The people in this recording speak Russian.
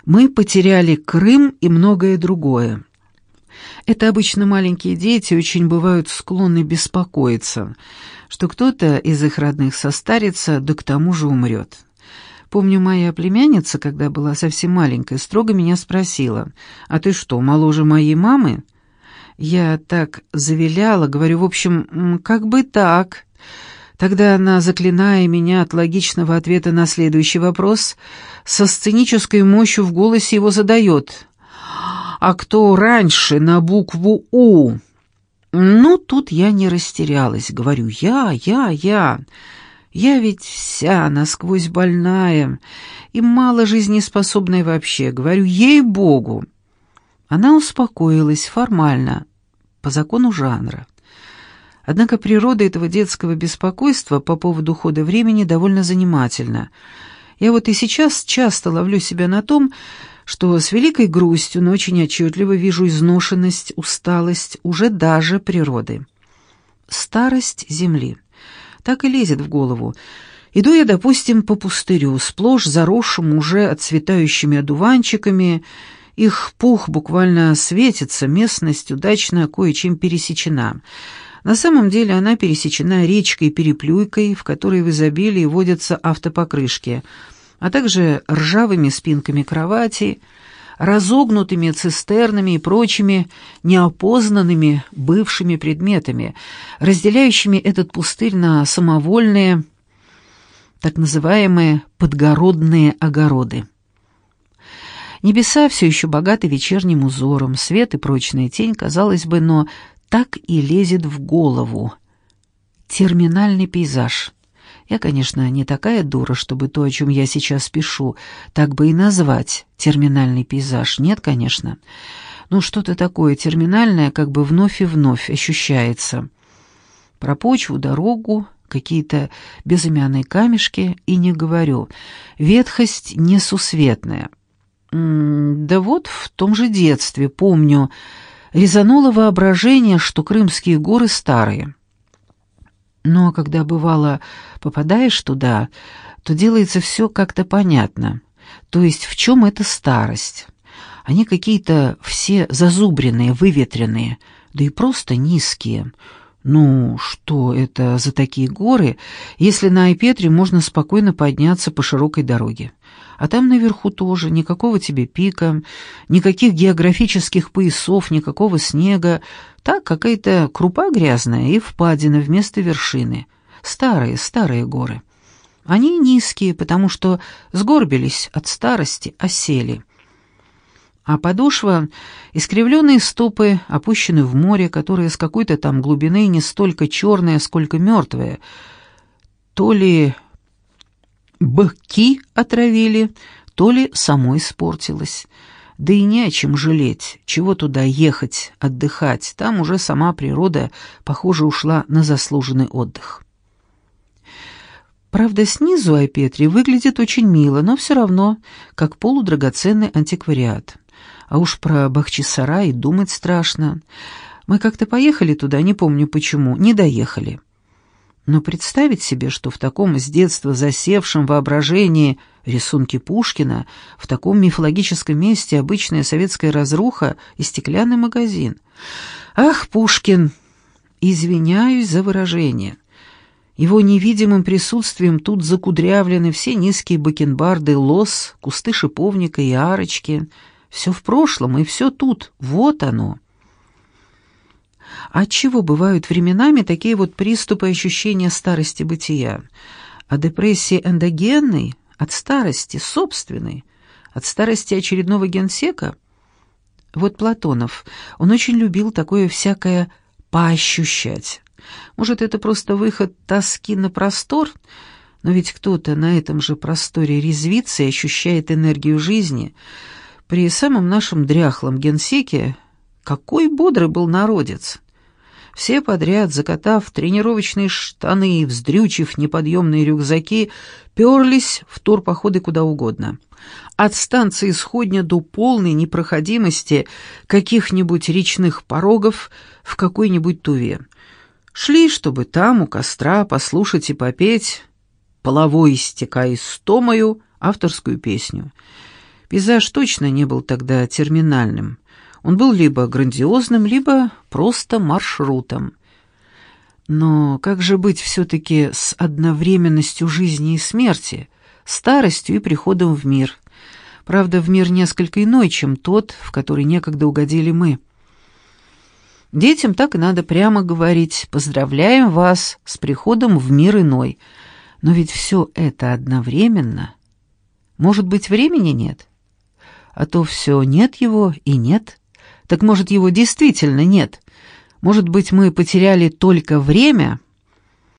Мы потеряли Крым и многое другое. Это обычно маленькие дети очень бывают склонны беспокоиться, что кто-то из их родных состарится, да к тому же умрет. Помню, моя племянница, когда была совсем маленькая, строго меня спросила: «А ты что, моложе моей мамы?» Я так завиляла, говорю, в общем, как бы так. Тогда она, заклиная меня от логичного ответа на следующий вопрос, со сценической мощью в голосе его задает: «А кто раньше на букву «У»?» Ну, тут я не растерялась. Говорю, я. Я ведь вся насквозь больная и мало жизнеспособная вообще. Говорю, ей-богу. Она успокоилась формально, по закону жанра. Однако природа этого детского беспокойства по поводу хода времени довольно занимательна. Я вот и сейчас часто ловлю себя на том, что с великой грустью, но очень отчетливо вижу изношенность, усталость уже даже природы. Старость земли. Так и лезет в голову. Иду я, допустим, по пустырю, сплошь заросшему уже отцветающими одуванчиками. Их пух буквально светится, местность удачно кое-чем пересечена. На самом деле она пересечена речкой-переплюйкой, в которой в изобилии водятся автопокрышки, а также ржавыми спинками кроватей, разогнутыми цистернами и прочими неопознанными бывшими предметами, разделяющими этот пустырь на самовольные, так называемые подгородные огороды. Небеса все еще богаты вечерним узором, свет и прочная тень, казалось бы, но так и лезет в голову. Терминальный пейзаж. Я, конечно, не такая дура, чтобы то, о чем я сейчас пишу, так бы и назвать терминальный пейзаж. Нет, конечно. Но что-то такое терминальное как бы вновь и вновь ощущается. Про почву, дорогу, какие-то безымянные камешки и не говорю. Ветхость несусветная. Да вот в том же детстве, помню, резануло воображение, что крымские горы старые. Но когда, бывало, попадаешь туда, то делается все как-то понятно. То есть в чем эта старость? Они какие-то все зазубренные, выветренные, да и просто низкие. Ну, что это за такие горы, если на Айпетре можно спокойно подняться по широкой дороге? А там наверху тоже никакого тебе пика, никаких географических поясов, никакого снега. Так, какая-то крупа грязная и впадина вместо вершины. Старые горы. Они низкие, потому что сгорбились от старости, осели. А подошва — искривленные стопы, опущены в море, которое с какой-то там глубины не столько черное, сколько мертвое. То ли быки отравили, то ли само испортилось. Да и не о чем жалеть, чего туда ехать, отдыхать, там уже сама природа, похоже, ушла на заслуженный отдых. Правда, снизу Айпетри выглядит очень мило, но все равно, как полудрагоценный антиквариат. А уж про Бахчисарай думать страшно. Мы как-то поехали туда, не помню почему, не доехали. Но представить себе, что в таком с детства засевшем воображении рисунки Пушкина, в таком мифологическом месте обычная советская разруха и стеклянный магазин. Ах, Пушкин! Извиняюсь за выражение. Его невидимым присутствием тут закудрявлены все низкие бакенбарды лоз, кусты шиповника и арочки. Все в прошлом, и все тут, вот оно. Отчего бывают временами такие вот приступы ощущения старости бытия? А депрессии эндогенной, от старости, собственной, от старости очередного генсека? Вот Платонов, он очень любил такое всякое поощущать. Может, это просто выход тоски на простор? Но ведь кто-то на этом же просторе резвится и ощущает энергию жизни. При самом нашем дряхлом генсеке какой бодрый был народец! Все подряд, закатав тренировочные штаны и вздрючив неподъемные рюкзаки, перлись в турпоходы куда угодно. От станции Сходня до полной непроходимости каких-нибудь речных порогов в какой-нибудь Туве. Шли, чтобы там, у костра, послушать и попеть «Половой истекай стомою» авторскую песню. Пейзаж точно не был тогда терминальным. Он был либо грандиозным, либо просто маршрутом. Но как же быть все-таки с одновременностью жизни и смерти, старостью и приходом в мир? Правда, в мир несколько иной, чем тот, в который некогда угодили мы. Детям так и надо прямо говорить: «Поздравляем вас с приходом в мир иной». Но ведь все это одновременно. Может быть, времени нет? А то все нет его и нет. Так может, его действительно нет? Может быть, мы потеряли только время?»